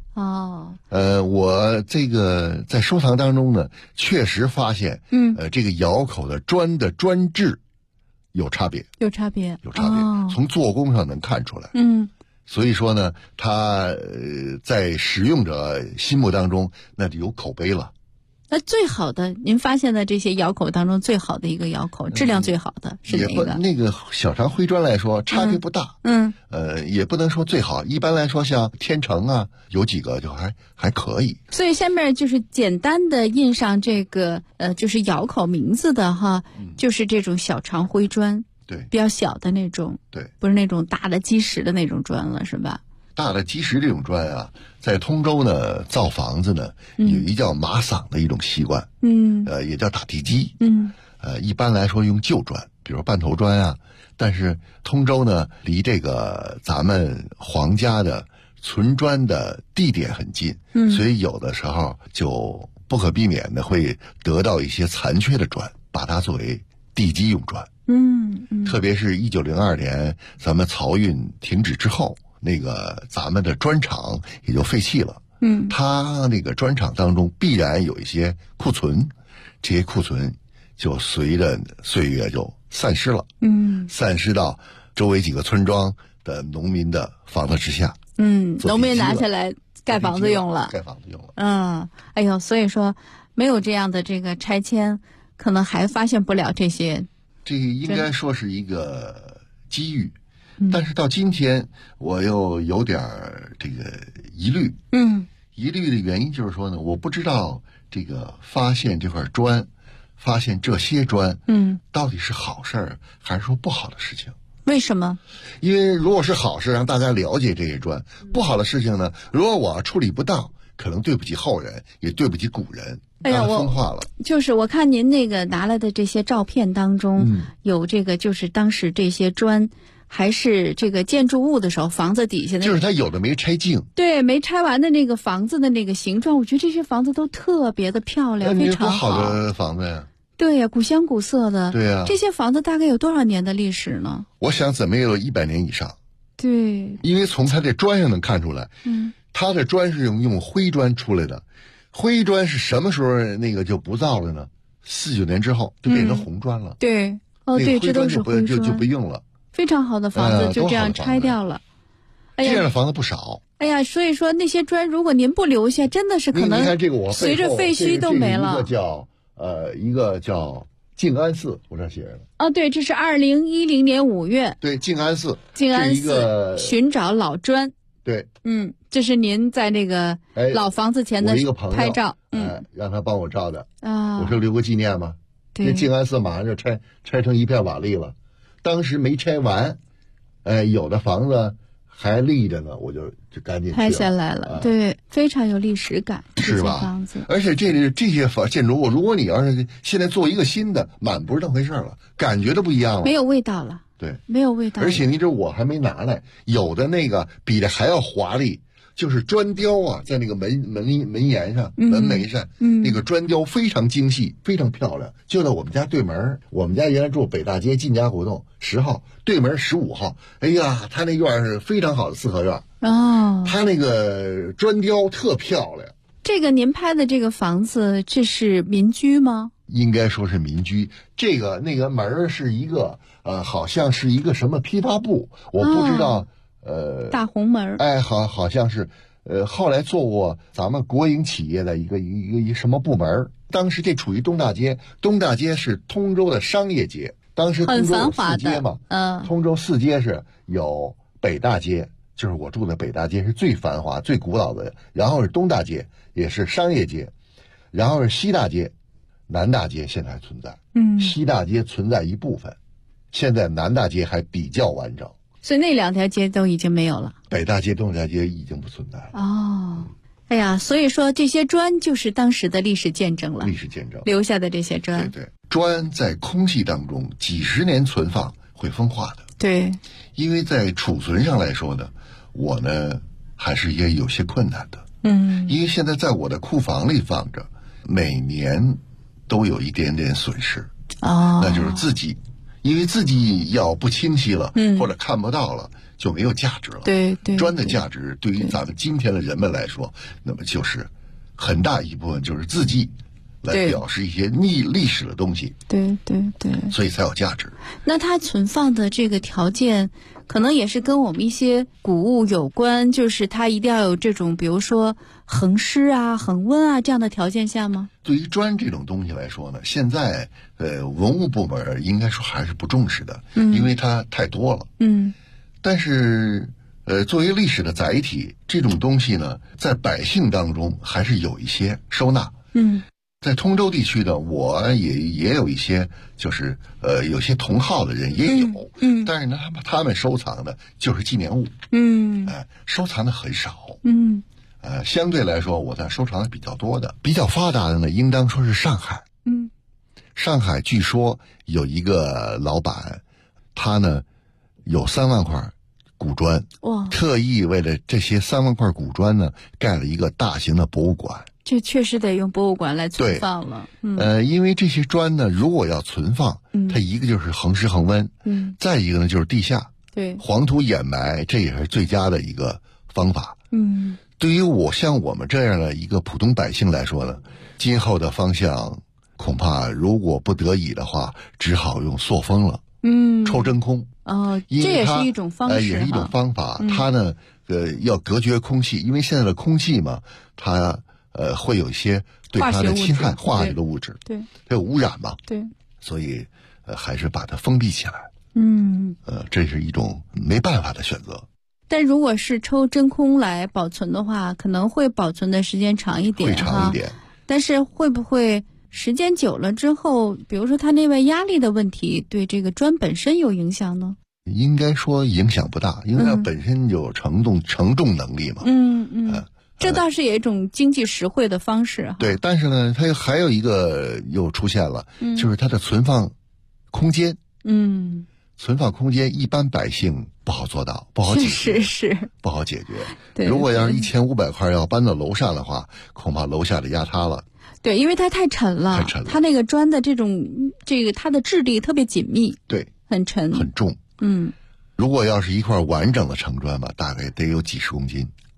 我这个在收藏当中呢，确实发现，这个窑口的砖的砖质有差别，从做工上能看出来。所以说呢，它在使用者心目当中，那就有口碑了。 那最好的，您发现的这些窑口当中最好的一个窑口，质量最好的是哪个？ 那个小长灰砖来说，差别不大。也不能说最好，一般来说像天成啊，有几个就还可以。 所以下面就是简单的印上这个就是窑口名字的哈，就是这种小长灰砖， 对， 比较小的那种， 对， 不是那种大的基石的那种砖了，是吧？ 大的基石这种砖啊，在通州呢造房子呢，有一叫码嗓的一种习惯，也叫打地基，一般来说用旧砖，比如半头砖啊，但是通州呢离这个咱们皇家的存砖的地点很近，所以有的时候就不可避免的会得到一些残缺的砖，把它作为地基用砖。特别是1902年咱们漕运停止之后，那个咱们的砖厂也就废弃了。它那个砖厂当中必然有一些库存，这些库存就随着岁月就散失了。散失到周围几个村庄的农民的房子之下。 农民拿下来盖房子用了。哎呦，所以说没有这样的这个拆迁，可能还发现不了这些。 这应该说是一个机遇。但是到今天，我又有点这个疑虑。疑虑的原因就是说呢，我不知道这个发现这块砖，发现这些砖，到底是好事儿还是说不好的事情？ 为什么？ 因为如果是好事，让大家了解这些砖；不好的事情呢，如果我处理不当，可能对不起后人，也对不起古人。风化了。 就是我看您那个拿来的这些照片当中，有这个就是当时这些砖还是这个建筑物的时候，房子底下的， 就是它有的没拆净， 对，没拆完的那个房子的那个形状，我觉得这些房子都特别的漂亮，非常好。 多好的房子呀！ 对呀，古香古色的。 对呀， 这些房子大概有多少年的历史呢？ 我想怎么也有100年以上。 对， 因为从它这砖上能看出来， 它的砖是用灰砖出来的。灰砖是什么时候那个就不造了呢？49年之后就变成红砖了。 对，对，这都是灰砖就不用了。 非常好的房子就这样拆掉了。 这样的房子不少。 哎呀，所以说那些砖如果您不留下，真的是可能随着废墟都没了。 一个叫静安寺，我这写着哦，对，这是2010年5月。 对，静安寺寻找老砖。 对， 这是您在那个老房子前的拍照， 让他帮我照的啊， 我说留个纪念嘛。 对， 那静安寺马上就拆成一片瓦砾了，当时没拆完，有的房子还立着呢，我就赶紧拍下来了。对，非常有历史感， 是吧？ 房子， 而且这些建筑物，如果你要是现在做一个新的，满不是那回事了，感觉都不一样了， 没有味道了。 对， 没有味道。 而且你知道我还没拿来，有的那个比这还要华丽，就是砖雕啊，在那个门檐上、门楣上，那个砖雕非常精细，非常漂亮。就在我们家对门，我们家原来住北大街晋家胡同10号，对门15号。哎呀，他那院是非常好的四合院哦， 他那个砖雕特漂亮。 这个您拍的这个房子，这是民居吗？ 应该说是民居。那个门是一个好像是一个什么批发部，我不知道。 大红门。 好像是后来做过咱们国营企业的一个什么部门。当时这处于东大街，东大街是通州的商业街，当时通州有4街嘛，通州4街是有北大街，就是我住的北大街是最繁华最古老的，然后是东大街也是商业街，然后是西大街，南大街现在还存在，西大街存在一部分，现在南大街还比较完整， 所以那2条街都已经没有了， 北大街、东大街已经不存在了。 哦，哎呀，所以说这些砖就是当时的历史见证了， 历史见证留下的这些砖。 对，砖在空气当中几十年存放会风化的。 对， 因为在储存上来说呢，我呢还是也有些困难的。因为现在在我的库房里放着，每年都有一点点损失。那就是因为自己要不清晰了，或者看不到了，就没有价值了。 对， 砖的价值对于咱们今天的人们来说，那么就是很大一部分就是字迹来表示一些历史的东西。 对， 所以才有价值。 那它存放的这个条件可能也是跟我们一些古物有关，就是它一定要有这种比如说恒湿啊、恒温啊这样的条件下吗？ 对于砖这种东西来说呢，现在文物部门应该说还是不重视的，因为它太多了。但是作为历史的载体，这种东西呢，在百姓当中还是有一些收纳。在通州地区呢，我也有一些，就是有些同好的人也有，但是呢，他们收藏的就是纪念物，收藏的很少，相对来说，我在收藏的比较多的，比较发达的呢，应当说是上海，上海据说有一个老板，他呢有3万块古砖，特意为了这些3万块古砖呢，盖了一个大型的博物馆。 这确实得用博物馆来存放了。 因为这些砖呢，如果要存放，它一个就是恒湿恒温，再一个呢就是地下，黄土掩埋，这也是最佳的一个方法。对于像我们这样的一个普通百姓来说呢，今后的方向恐怕如果不得已的话，只好用塑封了，抽真空。 这也是一种方式， 也是一种方法。它呢，要隔绝空气，因为现在的空气嘛，它会有一些对它的侵害，化学的物质， 对， 它有污染嘛， 对， 所以还是把它封闭起来。这是一种没办法的选择。 但如果是抽真空来保存的话，可能会保存的时间长一点， 会长一点。 但是会不会时间久了之后，比如说它那外压力的问题，对这个砖本身有影响呢？ 应该说影响不大，因为它本身有承重能力嘛。 这倒是也一种经济实惠的方式。 对，但是呢，它还有一个又出现了，就是它的存放空间。存放空间一般百姓不好做到，不好解决， 是不好解决。 对， 如果要是1500块要搬到楼上的话，恐怕楼下的压塌了。 对，因为它太沉了，它那个砖的它的质地特别紧密， 对， 很沉， 很重。如果要是一块完整的城砖吧，大概得有几十公斤。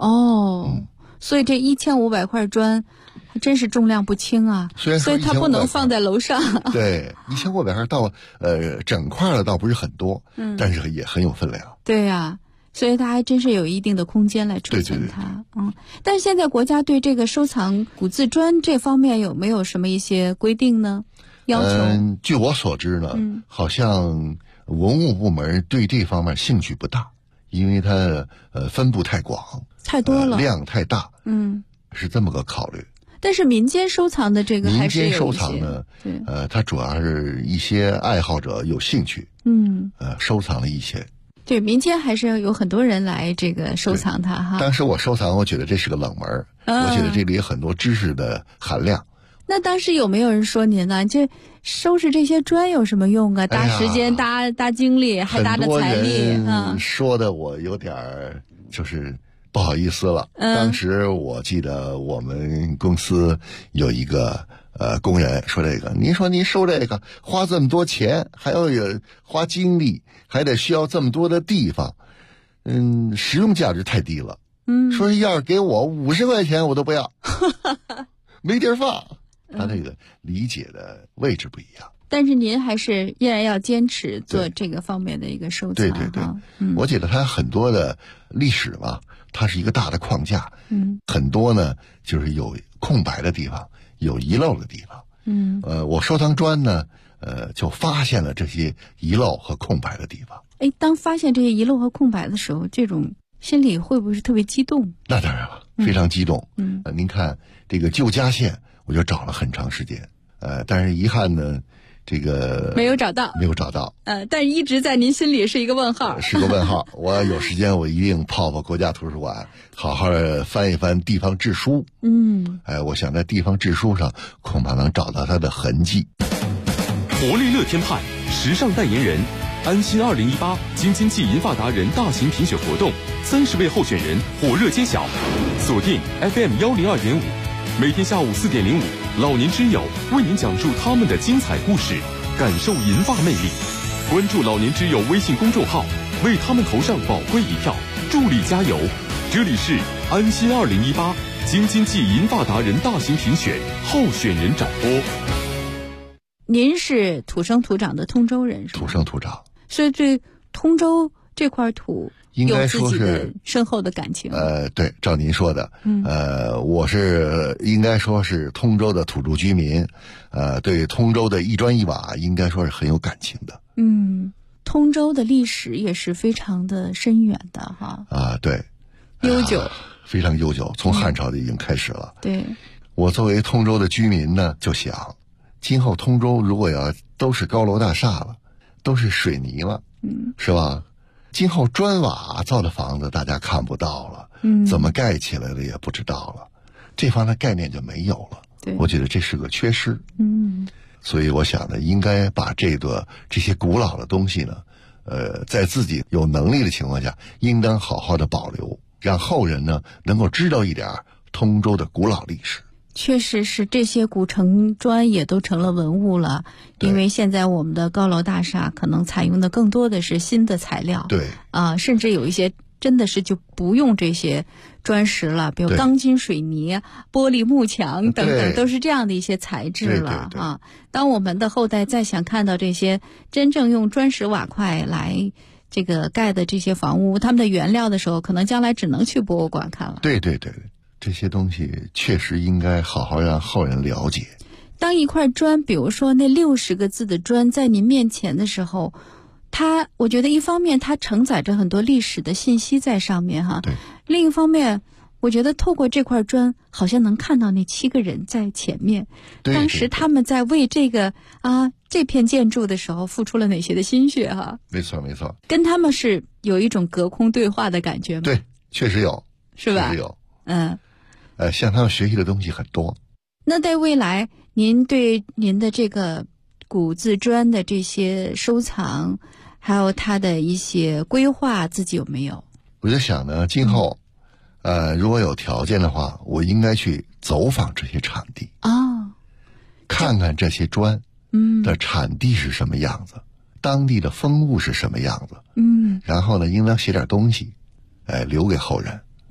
所以这1500块砖还真是重量不轻啊， 虽然说所以它不能放在楼上。 对，1500块倒整块的倒不是很多，但是也很有分量。 对呀，所以它还真是有一定的空间来储存它。但是现在国家对这个收藏古字砖这方面有没有什么一些规定呢？要求？ 据我所知呢，好像文物部门对这方面兴趣不大，因为它分布太广， 太多了， 量太大，是这么个考虑。 但是民间收藏的这个还是有一些， 民间收藏呢，它主要是一些爱好者有兴趣，收藏了一些。 对，民间还是有很多人来这个收藏它哈。 当时我收藏，我觉得这是个冷门，我觉得这里有很多知识的含量。 那当时有没有人说您呢？这收拾这些砖有什么用啊？搭时间、搭精力，还搭着财力。 说的我有点就是不好意思了。当时我记得我们公司有一个工人说这个，您说您收这个花这么多钱，还要花精力，还得需要这么多的地方，实用价值太低了。说要是给我50块钱我都不要，没地儿放。他这个理解的位置不一样， 但是您还是依然要坚持做这个方面的一个收藏。 对，我觉得它很多的历史嘛，它是一个大的框架，很多呢就是有空白的地方，有遗漏的地方。我收藏砖呢，就发现了这些遗漏和空白的地方。 当发现这些遗漏和空白的时候，这种心里会不会是特别激动？ 那当然了，非常激动。您看这个旧家县。我就找了很长时间，但是遗憾呢，这个没有找到，但是一直在您心里是一个问号， 是个问号。我有时间我一定泡国家图书馆，好好的翻一翻地方志书。我想在地方志书上恐怕能找到它的痕迹。 活力乐天派时尚代言人，安心2018京津冀银发达人大型评选活动，30位候选人火热揭晓，锁定 FM102.5。每天下午4点05，老年之友为您讲述他们的精彩故事，感受银发魅力。关注老年之友微信公众号，为他们投上宝贵一票，助力加油。这里是安心2018京津冀银发达人大型评选候选人展播。 您是土生土长的通州人是吧？ 土生土长， 所以对通州这块土应该说是有自己的深厚的感情。 对，照您说的，我是应该说是通州的土著居民，对通州的一砖一瓦应该说是很有感情的。 通州的历史也是非常的深远的哈。 对， 悠久， 非常悠久，从汉朝就已经开始了。 对， 我作为通州的居民呢，就想，今后通州如果要都是高楼大厦了，都是水泥了，是吧？今后砖瓦造的房子大家看不到了，怎么盖起来的也不知道了，这方面概念就没有了。 对， 我觉得这是个缺失。所以我想呢，应该把这些古老的东西呢，在自己有能力的情况下，应当好好的保留，让后人呢能够知道一点通州的古老历史。 确实是这些古城砖也都成了文物了，因为现在我们的高楼大厦可能采用的更多的是新的材料， 对甚至有一些真的是就不用这些砖石了，比如钢筋水泥、玻璃幕墙等等，都是这样的一些材质了。 对， 当我们的后代再想看到这些真正用砖石瓦块来这个盖的这些房屋，他们的原料的时候，可能将来只能去博物馆看了。 对，这些东西确实应该好好让后人了解。 当一块砖，比如说那60个字的砖在您面前的时候，我觉得一方面它承载着很多历史的信息在上面哈， 对。 另一方面，我觉得透过这块砖，好像能看到那7个人在前面， 对， 当时他们在为这个这片建筑的时候付出了哪些的心血哈。 没错， 跟他们是有一种隔空对话的感觉吗？ 对，确实有， 是吧？ 确实有，向他们学习的东西很多。 那在未来，您对您的这个古字砖的这些收藏，还有它的一些规划，自己有没有？ 我就想呢，今后，如果有条件的话，我应该去走访这些产地看看这些砖的产地是什么样子，当地的风物是什么样子，然后呢，应当写点东西，留给后人。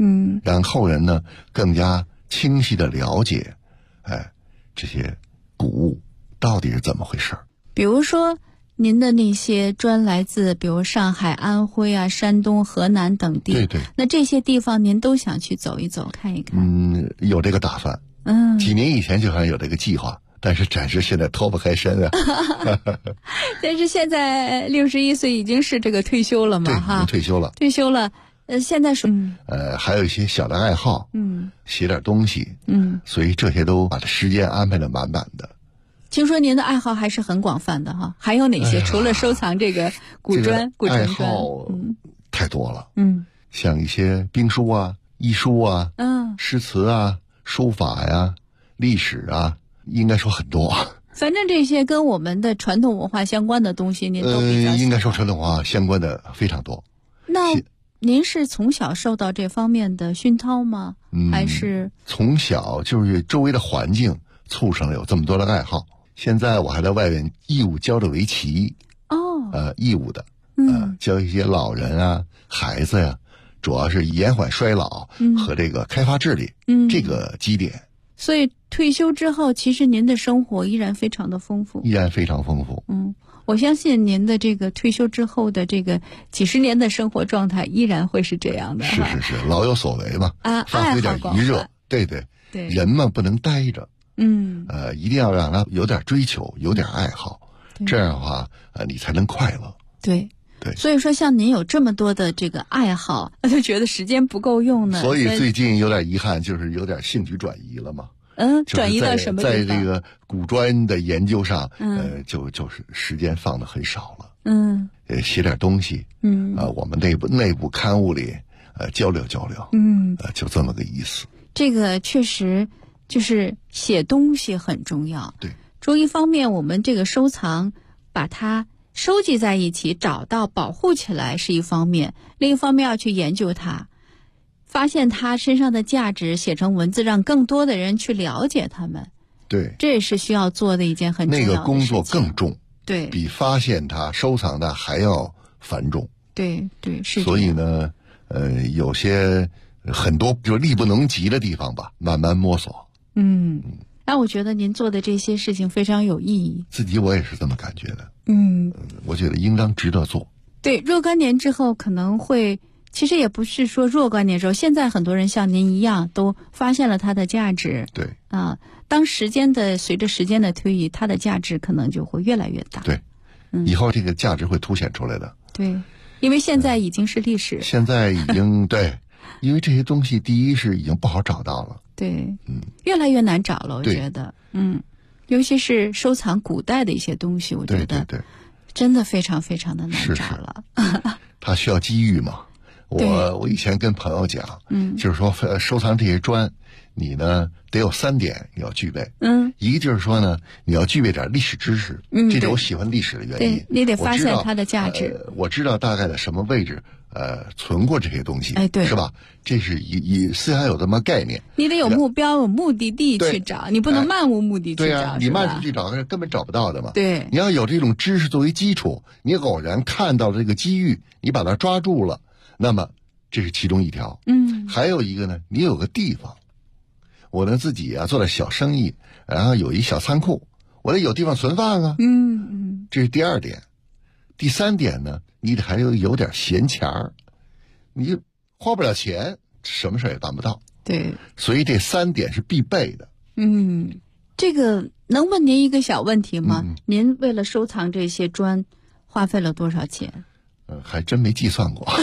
让后人呢更加清晰的了解，这些古物到底是怎么回事。 比如说您的那些砖来自比如上海、安徽啊、山东、河南等地， 对对， 那这些地方您都想去走一走看一看？ 有这个打算，几年以前就好像有这个计划，但是暂时现在脱不开身啊。 但是现在61岁已经是这个退休了嘛， 对，已经退休了。 现在是还有一些小的爱好，写点东西，所以这些都把时间安排得满满的。 听说您的爱好还是很广泛的哈，还有哪些？除了收藏这个古砖、古城砖， 爱好太多了。像一些兵书啊、艺术啊、诗词啊、书法呀、历史啊，应该说很多。 反正这些跟我们的传统文化相关的东西，您都比较喜欢。 应该说传统文化相关的非常多。 那您是从小受到这方面的熏陶吗？还是从小就是周围的环境促成了有这么多的爱好。现在我还在外面义务教着围棋，义务的，教一些老人啊、孩子呀，主要是延缓衰老和这个开发智力，这个基点。 所以退休之后，其实您的生活依然非常的丰富， 依然非常丰富。 我相信您的这个退休之后的这个几十年的生活状态依然会是这样的。 是，老有所为嘛，发挥点余热。对，人嘛不能呆着。一定要让他有点追求，有点爱好，这样的话，你才能快乐。 对，所以说像您有这么多的这个爱好，就觉得时间不够用呢。 所以最近有点遗憾，就是有点兴趣转移了嘛。 转移到什么地方？ 在这个古砖的研究上，就是时间放得很少了。写点东西，我们内部刊物里，交流，就这么个意思。 这个确实。就是写东西很重要。 对， 从一方面我们这个收藏把它收集在一起，找到保护起来是一方面，另一方面要去研究它，发现它身上的价值，写成文字让更多的人去了解它们。 对， 这也是需要做的一件很重要的事情。 那个工作更重， 对， 比发现它、收藏它还要繁重。 对，是。 所以呢，有些很多就力不能及的地方吧，慢慢摸索。 那我觉得您做的这些事情非常有意义。 自己我也是这么感觉的。我觉得应当值得做。 对，若干年之后可能会，其实也不是说若干年之后，现在很多人像您一样都发现了它的价值。 对当随着时间的推移，它的价值可能就会越来越大。 对，以后这个价值会凸显出来的。 对，因为现在已经是历史。 现在已经对，因为这些东西第一是已经不好找到了。 对，越来越难找了，我觉得，尤其是收藏古代的一些东西，我觉得， 对， 真的非常非常的难找了。 它需要机遇嘛。我以前跟朋友讲，就是说收藏这些砖，你呢得有3点你要具备。一个就是说呢，你要具备点历史知识，这是我喜欢历史的原因。 对，你得发现它的价值。 我知道大概的什么位置存过这些东西， 对， 是吧？这是以思想有这么概念。 你得有目标、有目的地去找，你不能漫无目的去找。 对啊，你漫出去找根本找不到的嘛。 对， 你要有这种知识作为基础，你偶然看到这个机遇，你把它抓住了，那么这是其中一条。还有一个呢，你有个地方，我呢自己做点小生意，然后有一小仓库，我得有地方存放啊。这是第2点。第3点呢，你得还有点闲钱儿，你花不了钱，什么事也办不到。 对， 所以这3点是必备的。 这个能问您一个小问题吗？您为了收藏这些砖，花费了多少钱？ 还真没计算过，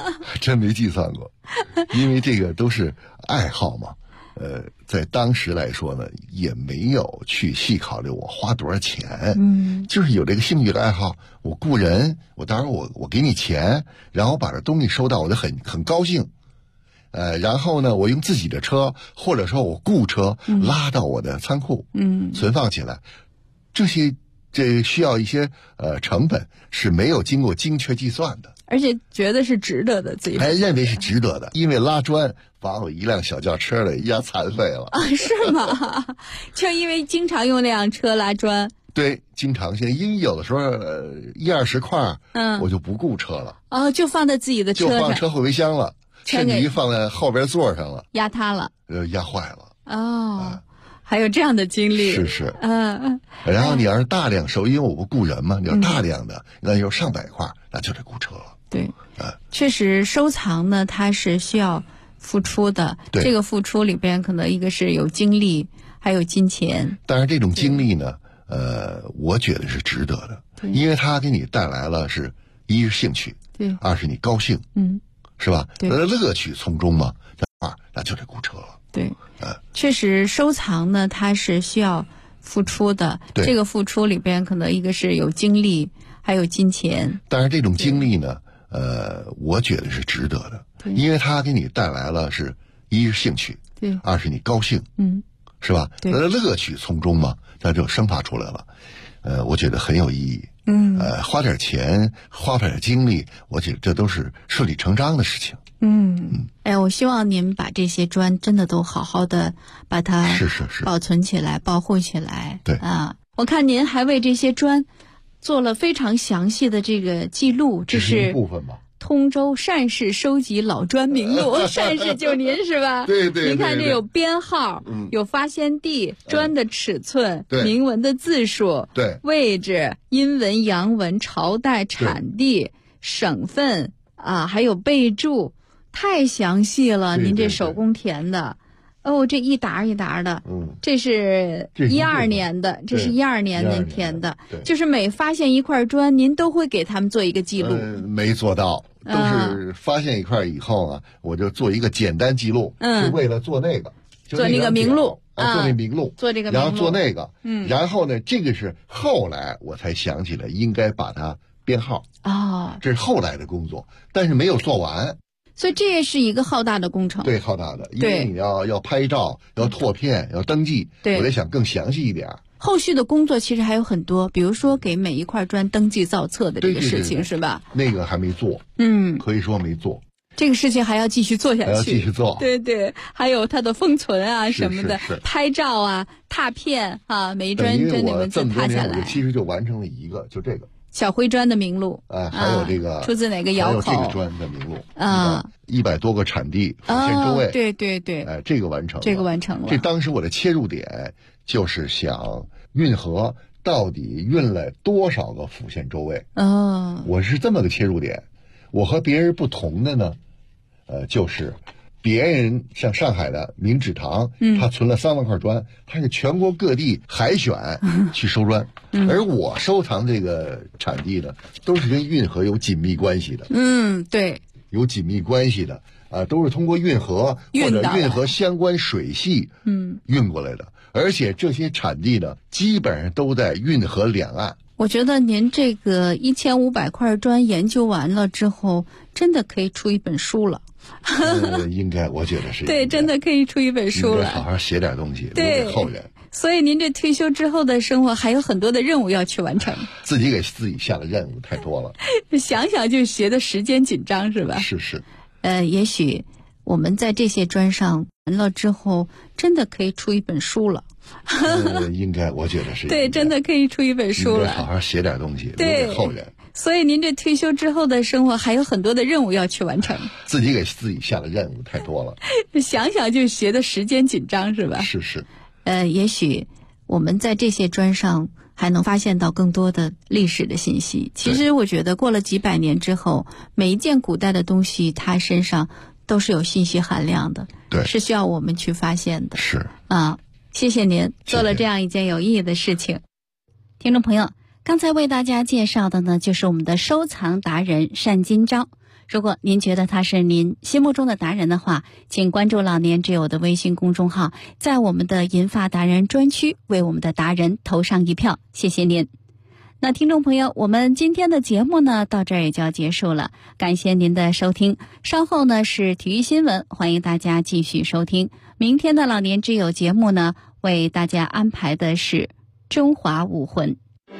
因为这个都是爱好嘛。在当时来说呢，也没有去细考虑我花多少钱。就是有这个兴趣的爱好，我雇人，我当然我给你钱，然后把这东西收到，我就很高兴。然后呢，我用自己的车，或者说我雇车拉到我的仓库，存放起来。这需要一些成本，是没有经过精确计算的， 而且觉得是值得的，自己还认为是值得的，因为拉砖把我一辆小轿车的压残废了。 是吗？就因为经常用那辆车拉砖。 对，经常性，因为有的时候10-20块，我就不雇车了。 就放在自己的车上， 就放车后备箱了。 甚至于放在后边座上了， 压塌了， 压坏了。 哦，还有这样的经历。 是。然后你要是大量收，因为我不雇人嘛，你要大量的，那有上百块，那就得雇车了。 对，确实收藏呢，它是需要付出的。这个付出里边可能一个是有精力，还有金钱。 当然，这种经历呢，我觉得是值得的，因为它给你带来了是一是兴趣， 对， 二是你高兴，是吧？ 对， 乐趣从中嘛，那就得雇车了。 对，确实收藏呢，它是需要付出的。这个付出里边可能一个是有精力，还有金钱。 当然，这种经历呢，我觉得是值得的，因为它给你带来了是一是兴趣， 对， 二是你高兴，是吧？ 对， 乐趣从中嘛，那就生发出来了。我觉得很有意义。花点钱，花点精力，我觉得这都是顺理成章的事情。 我希望您把这些砖真的都好好的把它保存起来，保护起来。 对我看您还为这些砖做了非常详细的这个记录， 这是一部分吧。 通州单氏收集老砖名录，单氏就您是吧？ 对。 您看这有编号，有发现地、砖的尺寸、铭文的字数、位置、阴文、阳文、朝代、产地、省份还有备注，太详细了。您这手工填的。这一沓一沓的，这是12年的，这是12年您填的，就是每发现一块砖，您都会给他们做一个记录。 没做到，都是发现一块以后啊，我就做一个简单记录，是为了做那个， 做那个名录做那名录， 做这个名录， 然后做那个，然后呢，这个是后来我才想起来应该把它编号这是后来的工作，但是没有做完。 所以这也是一个浩大的工程。 对，浩大的，因为你要拍照，要拓片，要登记，我得想更详细一点。 后续的工作其实还有很多，比如说给每一块砖登记造册的这个事情，是吧？ 那个还没做，可以说没做。 这个事情还要继续做下去， 还要继续做。 对，还有它的封存什么的，拍照拓片每一砖真的文字拓下来。 我其实就完成了一个，就这个。 小灰砖的名录， 还有这个出自哪个窑口？ 还有这个砖的名录，100多个产地，府县州位， 对， 这个完成了。这当时我的切入点就是想运河到底运了多少个府县州位？我是这么个切入点。我和别人不同的呢，就是别人像上海的明指堂，他存了3万块砖，他是全国各地海选去收砖，而我收藏这个产地呢，都是跟运河有紧密关系的。 对， 有紧密关系的都是通过运河或者运河相关水系运过来的，而且这些产地呢，基本上都在运河两岸。 我觉得您这个1500块砖研究完了之后，真的可以出一本书了。 应该，我觉得是对，真的可以出一本书了。 好好写点东西留给后人。 所以您这退休之后的生活还有很多的任务要去完成。 自己给自己下的任务太多了， 想想就觉得时间紧张，是吧？ 是。 也许我们在这些砖上完了之后，真的可以出一本书了。 应该，我觉得是对，真的可以出一本书了。 好好写点东西留给后人。 所以您这退休之后的生活还有很多的任务要去完成。 自己给自己下的任务太多了， 想想就觉得时间紧张，是吧？ 是。 也许我们在这些砖上还能发现到更多的历史的信息。其实我觉得过了几百年之后，每一件古代的东西它身上都是有信息含量的， 对， 是需要我们去发现的。 是谢谢您做了这样一件有意义的事情。听众朋友，刚才为大家介绍的呢，就是我们的收藏达人单金钊。如果您觉得他是您心目中的达人的话，请关注老年之友的微信公众号，在我们的银发达人专区为我们的达人投上一票，谢谢您。那听众朋友，我们今天的节目呢，到这儿也就要结束了，感谢您的收听。稍后呢是体育新闻，欢迎大家继续收听。明天的老年之友节目呢，为大家安排的是中华武魂。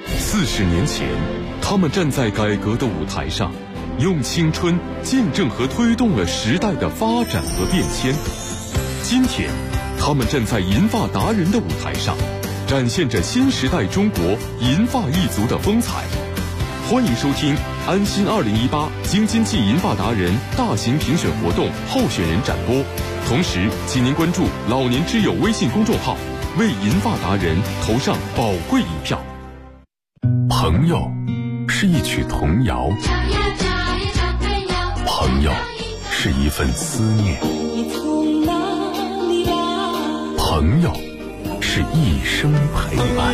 40年前，他们站在改革的舞台上，用青春见证和推动了时代的发展和变迁。今天，他们站在银发达人的舞台上，展现着新时代中国银发一族的风采。 欢迎收听安心2018京津冀银发达人大型评选活动候选人展播。同时，请您关注老年之友微信公众号，为银发达人投上宝贵一票。朋友是一曲童谣，朋友是一份思念，朋友是一生陪伴。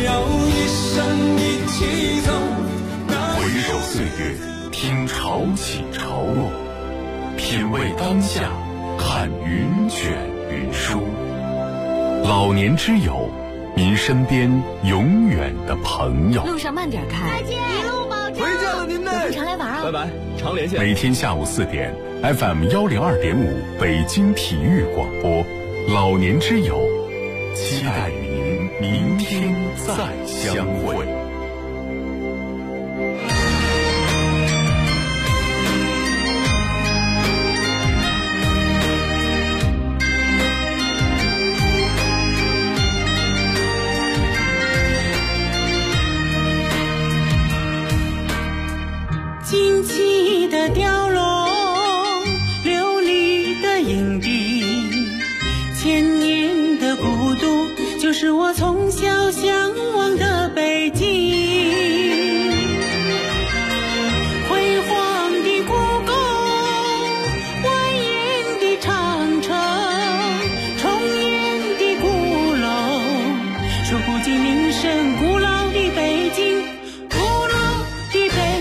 回首岁月，听潮起潮落，品味当下，看云卷云舒。老年之友，您身边永远的朋友。 路上慢点开， 再见，一路保重。 回家了您呢， 有空常来玩啊。 拜拜，常联系。 每天下午4点 ，FM 102.5北京体育广播，老年之友，期待与您明天再相会。 荆棘的雕龙，琉璃的影壁，千年的孤独，就是我从小向往的北京。辉煌的故宫，蜿蜒的长城，重檐的鼓楼，数不尽名声古老的北京，古老的北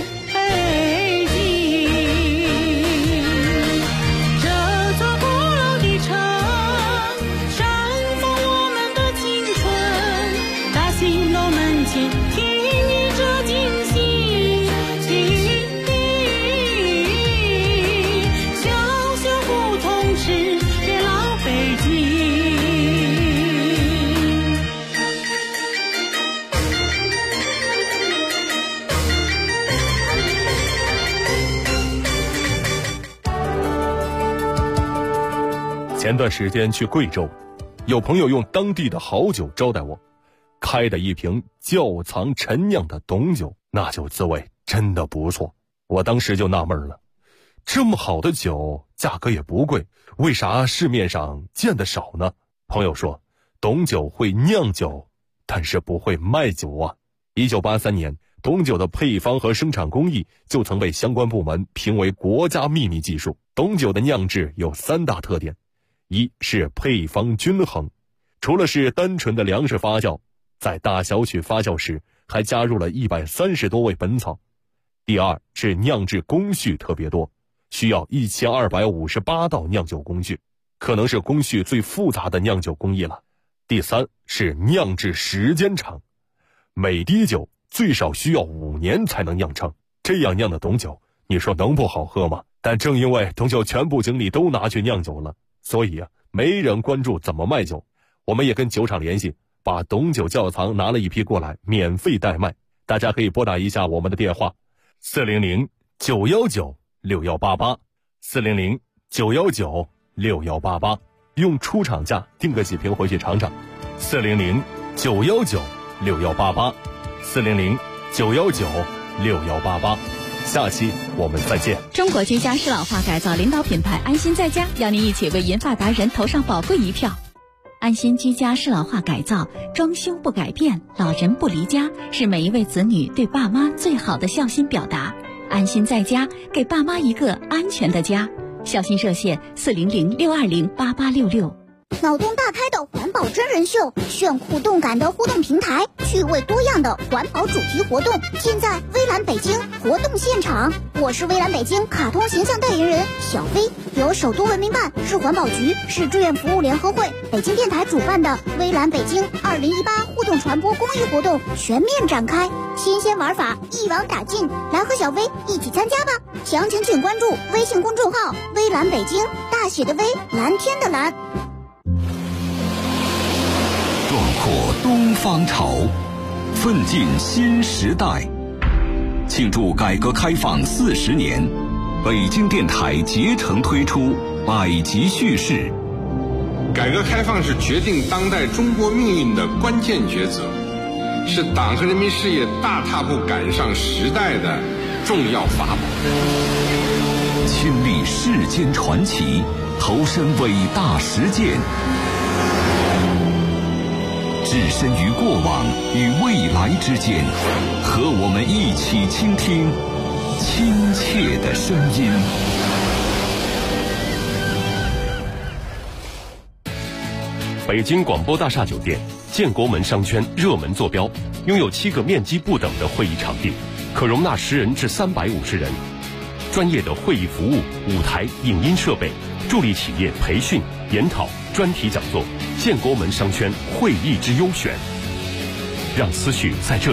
前段时间去贵州，有朋友用当地的好酒招待我，开的一瓶窖藏陈酿的董酒，那酒滋味真的不错。我当时就纳闷了，这么好的酒，价格也不贵，为啥市面上见得少呢？朋友说，董酒会酿酒，但是不会卖酒啊。1983年，董酒的配方和生产工艺就曾被相关部门评为国家秘密技术。董酒的酿制有3大特点，一是配方均衡，除了是单纯的粮食发酵，在大小曲发酵时还加入了130多味本草。第二是酿制工序特别多，需要1258道酿酒工序，可能是工序最复杂的酿酒工艺了。第三是酿制时间长，每滴酒最少需要5年才能酿成，这样酿的董酒，你说能不好喝吗？但正因为董酒全部精力都拿去酿酒了，所以没人关注怎么卖酒。我们也跟酒厂联系，把董酒窖藏拿了一批过来，免费代卖。大家可以拨打一下我们的电话400-919-6188 400-919-6188，用出厂价订个几瓶回去尝尝。400-919-6188 400-919-6188。下期我们再见。 中国居家适老化改造领导品牌安心在家，邀您一起为银发达人投上宝贵一票。安心居家适老化改造，装修不改变，老人不离家，是每一位子女对爸妈最好的孝心表达。安心在家，给爸妈一个安全的家。孝心热线400-620-8866。 脑洞大开的环保真人秀，炫酷动感的互动平台，趣味多样的环保主题活动，尽在微蓝北京活动现场。我是微蓝北京卡通形象代言人小飞，由首都文明办、市环保局、市志愿服务联合会、北京电台主办的微蓝北京2018互动传播公益活动全面展开，新鲜玩法一网打尽，来和小飞一起参加吧！详情请关注微信公众号微蓝北京，大写的微，蓝天的蓝。 壮阔东方潮，奋进新时代。庆祝改革开放40年，北京电台竭诚推出百集叙事。 改革开放是决定当代中国命运的关键抉择，是党和人民事业大踏步赶上时代的重要法宝。 亲历世间传奇，投身伟大实践，置身于过往与未来之间，和我们一起倾听亲切的声音。 北京广播大厦酒店建国门商圈热门坐标，拥有7个面积不等的会议场地，可容纳10人至350人。专业的会议服务、舞台、影音设备，助力企业培训、研讨、专题讲座。建国门商圈会议之优选，让思绪在这里